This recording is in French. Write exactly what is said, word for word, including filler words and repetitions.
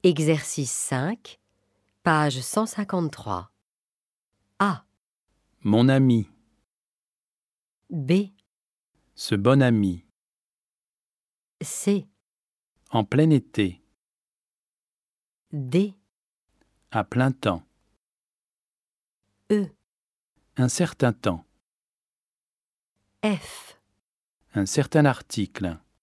Exercice cinq, page cent cinquante-trois. A. Mon ami. B. Ce bon ami. C. En plein été. D. À plein temps. E. Un certain temps. F. Un certain article.